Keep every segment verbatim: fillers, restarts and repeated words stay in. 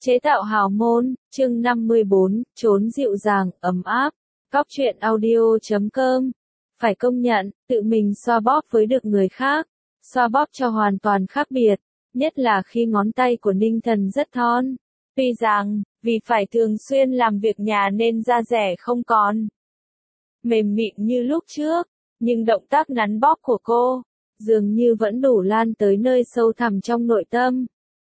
Chế tạo hào môn, chương năm mươi bốn, trốn dịu dàng, ấm áp. Cóc truyện audio chấm com. Phải công nhận, tự mình xoa bóp với được người khác, xoa bóp cho hoàn toàn khác biệt, nhất là khi ngón tay của Ninh Thần rất thon. Tuy rằng, vì phải thường xuyên làm việc nhà nên da dẻ không còn mềm mịn như lúc trước, nhưng động tác nắn bóp của cô, dường như vẫn đủ lan tới nơi sâu thẳm trong nội tâm.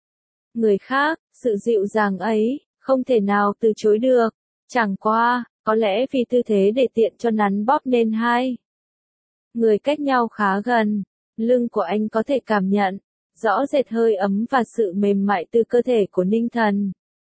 Người khác, sự dịu dàng ấy, không thể nào từ chối được. Chẳng qua, có lẽ vì tư thế để tiện cho nắn bóp nên hai người cách nhau khá gần, lưng của anh có thể cảm nhận rõ rệt hơi ấm và sự mềm mại từ cơ thể của Ninh Thần.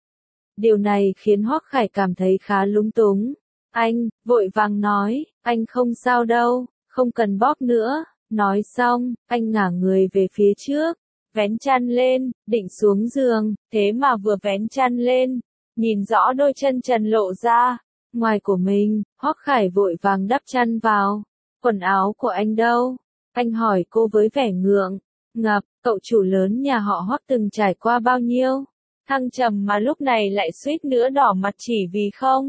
Điều này khiến Hoắc Khải cảm thấy khá lúng túng. Anh, vội vàng nói, anh không sao đâu, không cần bóp nữa. Nói xong, anh ngả người về phía trước, vén chăn lên, định xuống giường, thế mà vừa vén chăn lên, nhìn rõ đôi chân trần lộ ra, ngoài của mình. Hoắc Khải vội vàng đắp chăn vào. Quần áo của anh đâu? Anh hỏi cô với vẻ ngượng ngập. Cậu chủ lớn nhà họ Hoắc từng trải qua bao nhiêu thăng trầm mà lúc này lại suýt nữa đỏ mặt chỉ vì không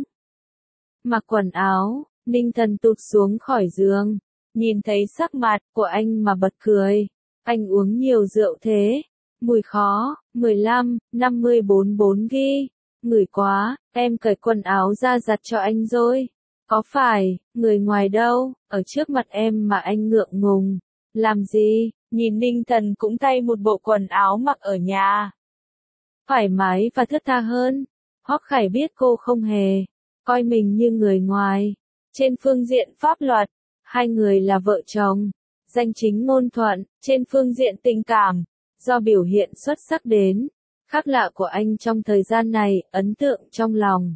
mặc quần áo. Ninh Thần tụt xuống khỏi giường, nhìn thấy sắc mặt của anh mà bật cười. Anh uống nhiều rượu thế. Mùi khó. mười lăm, năm mươi bốn bốn ghi. Ngửi quá, em cởi quần áo ra giặt cho anh rồi. Có phải, người ngoài đâu, ở trước mặt em mà anh ngượng ngùng. Làm gì? Nhìn Ninh Thần cũng thay một bộ quần áo mặc ở nhà, thoải mái và thướt tha hơn. Hoắc Khải biết cô không hề coi mình như người ngoài. Trên phương diện pháp luật, hai người là vợ chồng, danh chính ngôn thuận. Trên phương diện tình cảm, do biểu hiện xuất sắc đến khác lạ của anh trong thời gian này, ấn tượng trong lòng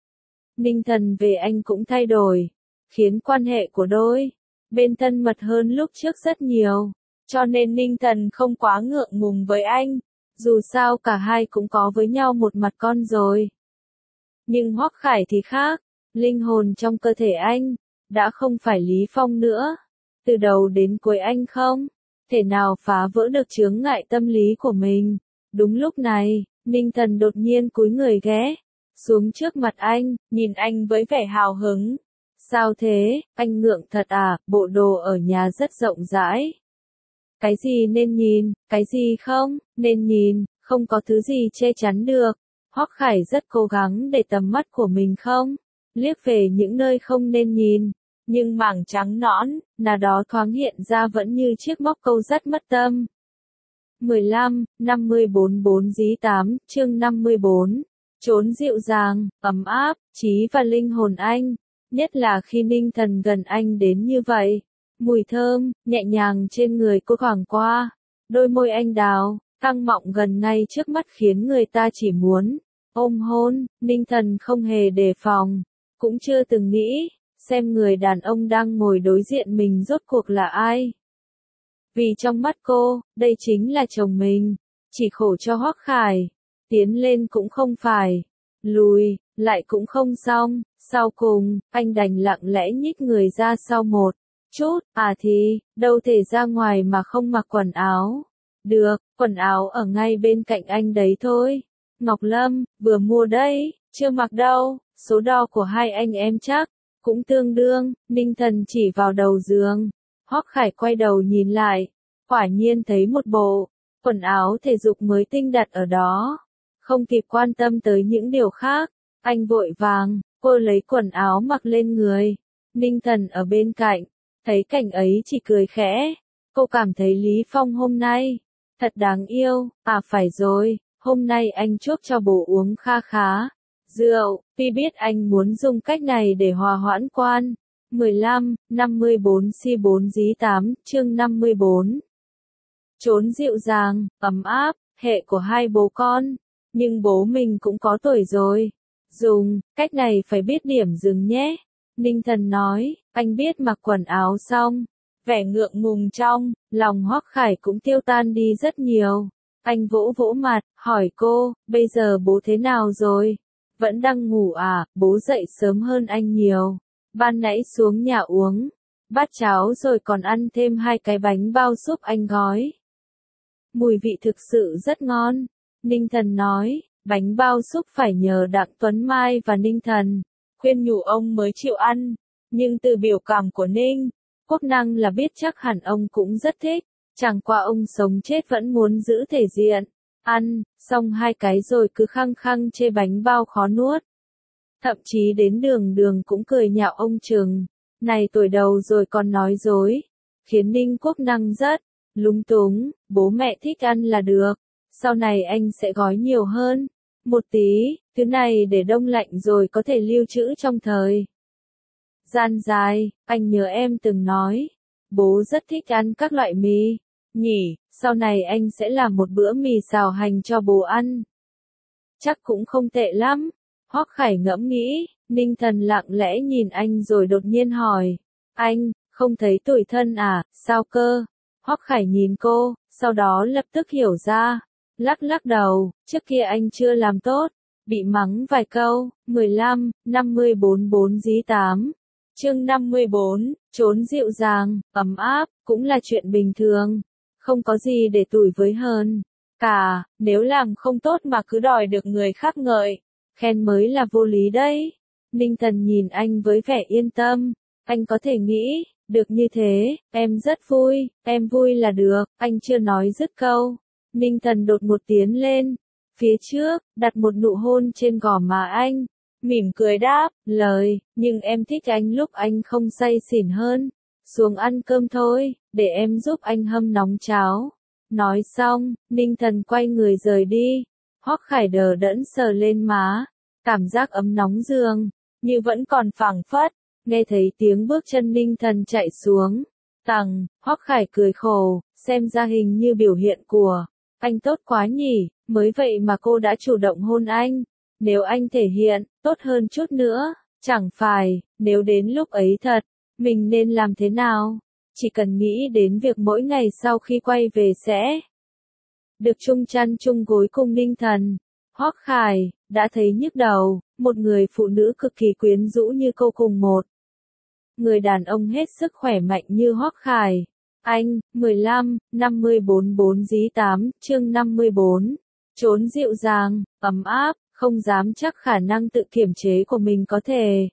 Ninh Thần về anh cũng thay đổi, khiến quan hệ của đôi bên thân mật hơn lúc trước rất nhiều. Cho nên Ninh Thần không quá ngượng ngùng với anh, dù sao cả hai cũng có với nhau một mặt con rồi. Nhưng Hoắc Khải thì khác, linh hồn trong cơ thể anh đã không phải Lý Phong nữa. Từ đầu đến cuối anh không thể nào phá vỡ được chướng ngại tâm lý của mình. Đúng lúc này, Ninh Thần đột nhiên cúi người ghé xuống trước mặt anh, nhìn anh với vẻ hào hứng. Sao thế, anh ngượng thật à? Bộ đồ ở nhà rất rộng rãi. Cái gì nên nhìn, cái gì không nên nhìn, không có thứ gì che chắn được. Hoắc Khải rất cố gắng để tầm mắt của mình không liếc về những nơi không nên nhìn, nhưng mảng trắng nõn là đó thoáng hiện ra vẫn như chiếc móc câu rất mất tâm. mười lăm, năm mươi bốn bốn dí tám, chương năm mươi bốn. Trốn dịu dàng, ấm áp, trí và linh hồn anh, nhất là khi Ninh Thần gần anh đến như vậy. Mùi thơm nhẹ nhàng trên người cô thoảng qua, đôi môi anh đào căng mọng gần ngay trước mắt khiến người ta chỉ muốn ôm hôn. Ninh Thần không hề đề phòng, cũng chưa từng nghĩ xem người đàn ông đang ngồi đối diện mình rốt cuộc là ai. Vì trong mắt cô, đây chính là chồng mình. Chỉ khổ cho Hoắc Khải, tiến lên cũng không phải, lùi lại cũng không xong. Sau cùng, anh đành lặng lẽ nhích người ra sau một chút. À thì, đâu thể ra ngoài mà không mặc quần áo. Được, quần áo ở ngay bên cạnh anh đấy thôi. Ngọc Lâm, vừa mua đấy, chưa mặc đâu. Số đo của hai anh em chắc cũng tương đương. Ninh Thần chỉ vào đầu giường. Hoắc Khải quay đầu nhìn lại, quả nhiên thấy một bộ quần áo thể dục mới tinh đặt ở đó. Không kịp quan tâm tới những điều khác, anh vội vàng cô lấy quần áo mặc lên người. Ninh Thần ở bên cạnh thấy cảnh ấy chỉ cười khẽ. Cô cảm thấy Lý Phong hôm nay thật đáng yêu. À phải rồi, hôm nay anh chuốc cho bố uống kha khá rượu, vì biết anh muốn dùng cách này để hòa hoãn quan. mười lăm, năm mươi bốn xê bốn dí tám, chương năm mươi bốn. Trốn dịu dàng, ấm áp, hệ của hai bố con. Nhưng bố mình cũng có tuổi rồi. Dùng cách này phải biết điểm dừng nhé. Ninh Thần nói. Anh biết mặc quần áo xong, vẻ ngượng ngùng trong lòng Hoắc Khải cũng tiêu tan đi rất nhiều. Anh vỗ vỗ mặt, hỏi cô, bây giờ bố thế nào rồi? Vẫn đang ngủ à? Bố dậy sớm hơn anh nhiều. Ban nãy xuống nhà uống bát cháo rồi còn ăn thêm hai cái bánh bao súp anh gói. Mùi vị thực sự rất ngon. Ninh Thần nói, Bánh bao súp phải nhờ Đặng Tuấn Mai và Ninh Thần khuyên nhủ ông mới chịu ăn, nhưng từ biểu cảm của Ninh Quốc Năng là biết chắc hẳn ông cũng rất thích, chẳng qua ông sống chết vẫn muốn giữ thể diện. Ăn xong hai cái rồi cứ khăng khăng chê bánh bao khó nuốt. Thậm chí đến Đường Đường cũng cười nhạo ông chừng, này tuổi đầu rồi còn nói dối, khiến Ninh Quốc Năng rất lúng túng. Bố mẹ thích ăn là được, sau này anh sẽ gói nhiều hơn một tí, thứ này để đông lạnh rồi có thể lưu trữ trong thời gian dài. Anh nhớ em từng nói, bố rất thích ăn các loại mì nhỉ, sau này anh sẽ làm một bữa mì xào hành cho bố ăn. Chắc cũng không tệ lắm. Hoắc Khải ngẫm nghĩ. Ninh Thần lặng lẽ nhìn anh rồi đột nhiên hỏi, anh không thấy tủi thân à? Sao cơ? Hoắc Khải nhìn cô, sau đó lập tức hiểu ra, lắc lắc đầu, trước kia anh chưa làm tốt, bị mắng vài câu. mười lăm, năm mươi bốn bốn dí tám. Chương năm mươi bốn, trốn dịu dàng, ấm áp, cũng là chuyện bình thường, không có gì để tủi với hơn cả, nếu làm không tốt mà cứ đòi được người khác ngợi, khen mới là vô lý đấy. Ninh Thần nhìn anh với vẻ yên tâm, anh có thể nghĩ được như thế, em rất vui, em vui là được. Anh chưa nói dứt câu, Ninh Thần đột một tiến lên phía trước, đặt một nụ hôn trên gò má anh, mỉm cười đáp lời, nhưng em thích anh lúc anh không say xỉn hơn. Xuống ăn cơm thôi, để em giúp anh hâm nóng cháo. Nói xong, Ninh Thần quay người rời đi. Hoắc Khải đờ đẫn sờ lên má, cảm giác ấm nóng giường như vẫn còn phảng phất. Nghe thấy tiếng bước chân Ninh Thần chạy xuống tầng, Hoắc Khải cười khổ, xem ra hình như biểu hiện của anh tốt quá nhỉ, mới vậy mà cô đã chủ động hôn anh. Nếu anh thể hiện tốt hơn chút nữa, chẳng phải, nếu đến lúc ấy thật, mình nên làm thế nào? Chỉ cần nghĩ đến việc mỗi ngày sau khi quay về sẽ được chung chăn chung gối cùng Ninh Thần, Hoắc Khải đã thấy nhức đầu. Một người phụ nữ cực kỳ quyến rũ như cô cùng một người đàn ông hết sức khỏe mạnh như Hoắc Khải. Anh, mười lăm, năm mươi bốn bốn dí tám, chương năm mươi bốn. Trốn dịu dàng, ấm áp, không dám chắc khả năng tự kiểm chế của mình có thể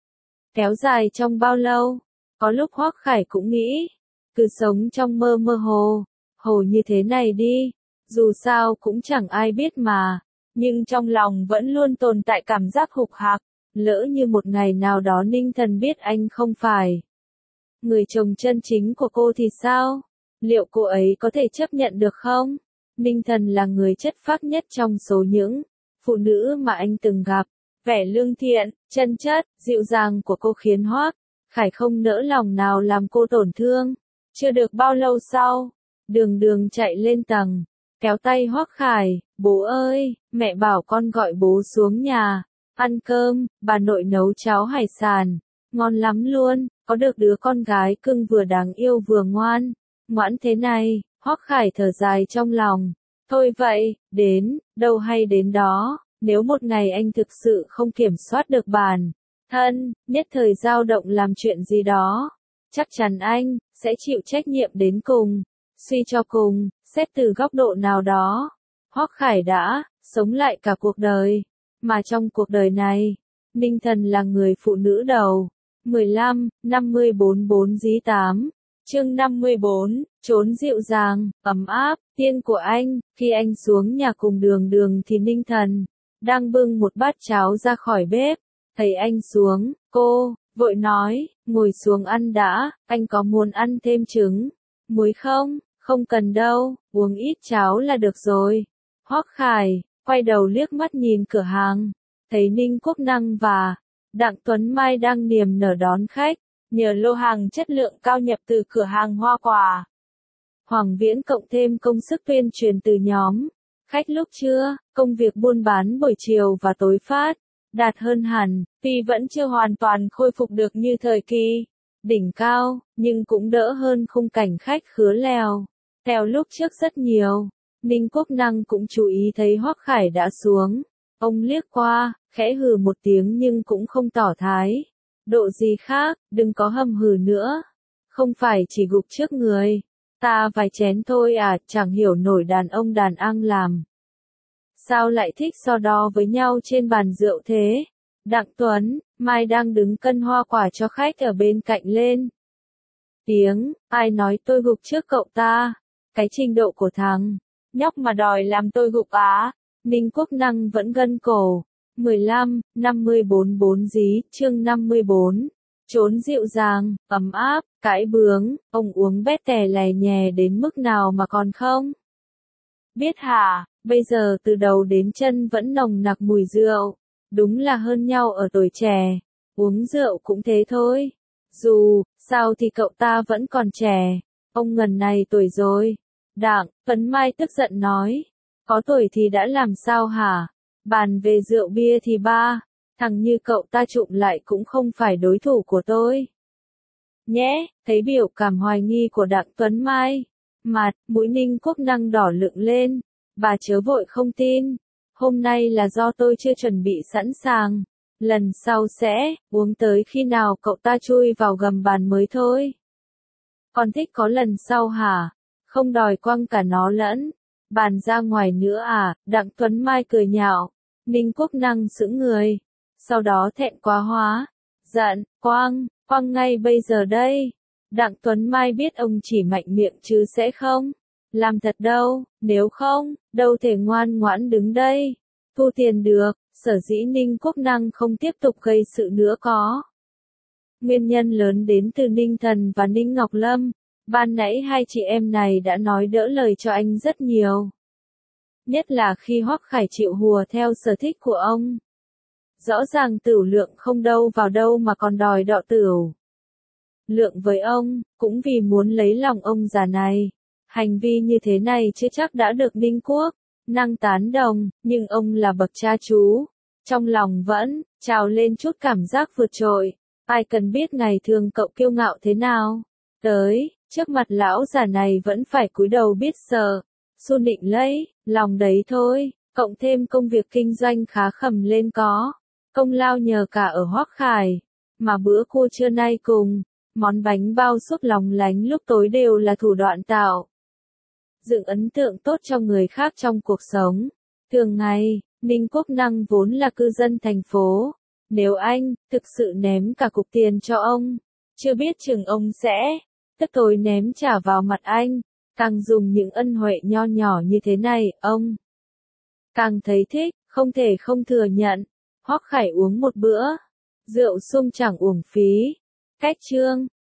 kéo dài trong bao lâu. Có lúc Hoắc Khải cũng nghĩ, cứ sống trong mơ mơ hồ, hồ như thế này đi, dù sao cũng chẳng ai biết mà. Nhưng trong lòng vẫn luôn tồn tại cảm giác hục hạc, lỡ như một ngày nào đó Ninh Thần biết anh không phải người chồng chân chính của cô thì sao? Liệu cô ấy có thể chấp nhận được không? Ninh Thần là người chất phác nhất trong số những phụ nữ mà anh từng gặp. Vẻ lương thiện, chân chất, dịu dàng của cô khiến Hoắc Khải không nỡ lòng nào làm cô tổn thương. Chưa được bao lâu sau, Đường Đường chạy lên tầng, kéo tay Hoắc Khải, bố ơi, mẹ bảo con gọi bố xuống nhà ăn cơm, bà nội nấu cháo hải sản, ngon lắm luôn, có được đứa con gái cưng vừa đáng yêu vừa ngoan, ngoãn thế này. Hoắc Khải thở dài trong lòng, thôi vậy, đến đâu hay đến đó, nếu một ngày anh thực sự không kiểm soát được bản thân, nhất thời dao động làm chuyện gì đó, chắc chắn anh sẽ chịu trách nhiệm đến cùng. Suy cho cùng, xét từ góc độ nào đó, Hoắc Khải đã sống lại cả cuộc đời, mà trong cuộc đời này, Ninh Thần là người phụ nữ đầu. mười lăm, năm mươi bốn bốn dí tám. Chương năm mươi bốn, trốn dịu dàng, ấm áp, tiên của anh. Khi anh xuống nhà cùng Đường Đường thì Ninh Thần đang bưng một bát cháo ra khỏi bếp. Thấy anh xuống, cô vội nói, ngồi xuống ăn đã, anh có muốn ăn thêm trứng muối không? Không cần đâu, uống ít cháo là được rồi. Hoắc Khải quay đầu liếc mắt nhìn cửa hàng, thấy Ninh Quốc Năng và Đặng Tuấn Mai đang niềm nở đón khách, nhờ lô hàng chất lượng cao nhập từ cửa hàng hoa quả Hoàng Viễn cộng thêm công sức tuyên truyền từ nhóm khách lúc trưa, công việc buôn bán buổi chiều và tối phát đạt hơn hẳn, tuy vẫn chưa hoàn toàn khôi phục được như thời kỳ đỉnh cao, nhưng cũng đỡ hơn khung cảnh khách khứa lèo tèo lúc trước rất nhiều. Ninh Quốc Năng cũng chú ý thấy Hoắc Khải đã xuống, ông liếc qua, khẽ hừ một tiếng nhưng cũng không tỏ thái độ gì khác. Đừng có hầm hừ nữa, không phải chỉ gục trước người ta vài chén thôi à? Chẳng hiểu nổi đàn ông đàn ăn làm Sao lại thích so đo với nhau trên bàn rượu thế? Đặng Tuấn, Mai đang đứng cân hoa quả cho khách ở bên cạnh lên. Tiếng, ai nói tôi gục trước cậu ta? Cái trình độ của thằng nhóc mà đòi làm tôi gục á? Ninh Quốc Năng vẫn gân cổ. mười lăm, năm mươi bốn bốn dí, chương năm mươi bốn. Trốn dịu dàng, ấm áp, cãi bướng, ông uống bét tè lè nhè đến mức nào mà còn không? Biết hả, bây giờ từ đầu đến chân vẫn nồng nặc mùi rượu. Đúng là hơn nhau ở tuổi trẻ. Uống rượu cũng thế thôi. Dù, sao thì cậu ta vẫn còn trẻ. Ông ngần này tuổi rồi. Đặng Tuấn Mai tức giận nói. Có tuổi thì đã làm sao hả? Bàn về rượu bia thì ba, thằng như cậu ta trụm lại cũng không phải đối thủ của tôi. Nhẽ, thấy biểu cảm hoài nghi của Đặng Tuấn Mai. Mặt, mũi Ninh Quốc Năng đỏ lựng lên. Bà chớ vội không tin. Hôm nay là do tôi chưa chuẩn bị sẵn sàng. Lần sau sẽ, uống tới khi nào cậu ta chui vào gầm bàn mới thôi. Còn thích có lần sau hả? Không đòi quăng cả nó lẫn. Bàn ra ngoài nữa à? Đặng Tuấn Mai cười nhạo. Ninh Quốc Năng sững người. Sau đó thẹn quá hóa. Giận, quăng, quăng ngay bây giờ đây. Đặng Tuấn Mai biết ông chỉ mạnh miệng chứ sẽ không làm thật đâu, nếu không, đâu thể ngoan ngoãn đứng đây. Thu tiền được, sở dĩ Ninh Quốc Năng không tiếp tục gây sự nữa có. Nguyên nhân lớn đến từ Ninh Thần và Ninh Ngọc Lâm. Ban nãy hai chị em này đã nói đỡ lời cho anh rất nhiều. Nhất là khi Hoắc Khải chịu hùa theo sở thích của ông. Rõ ràng Tửu Lượng không đâu vào đâu mà còn đòi đọ Tửu Lượng với ông, cũng vì muốn lấy lòng ông già này. Hành vi như thế này chưa chắc đã được Ninh Quốc Năng tán đồng, nhưng ông là bậc cha chú. Trong lòng vẫn trào lên chút cảm giác vượt trội. Ai cần biết ngày thường cậu kiêu ngạo thế nào. Tới, trước mặt lão già này vẫn phải cúi đầu biết sợ. Xu nịnh lấy, lòng đấy thôi, cộng thêm công việc kinh doanh khá khẩm lên có. Công lao nhờ cả ở Hoắc Khải. Mà bữa cua trưa nay cùng món bánh bao súp lòng lánh lúc tối đều là thủ đoạn tạo dựng ấn tượng tốt cho người khác trong cuộc sống. Thường ngày, Ninh Quốc Năng vốn là cư dân thành phố. Nếu anh thực sự ném cả cục tiền cho ông, chưa biết chừng ông sẽ tức tối ném trả vào mặt anh. Càng dùng những ân huệ nho nhỏ như thế này, ông càng thấy thích, không thể không thừa nhận. Hoắc Khải uống một bữa rượu sung chẳng uổng phí. Cách chương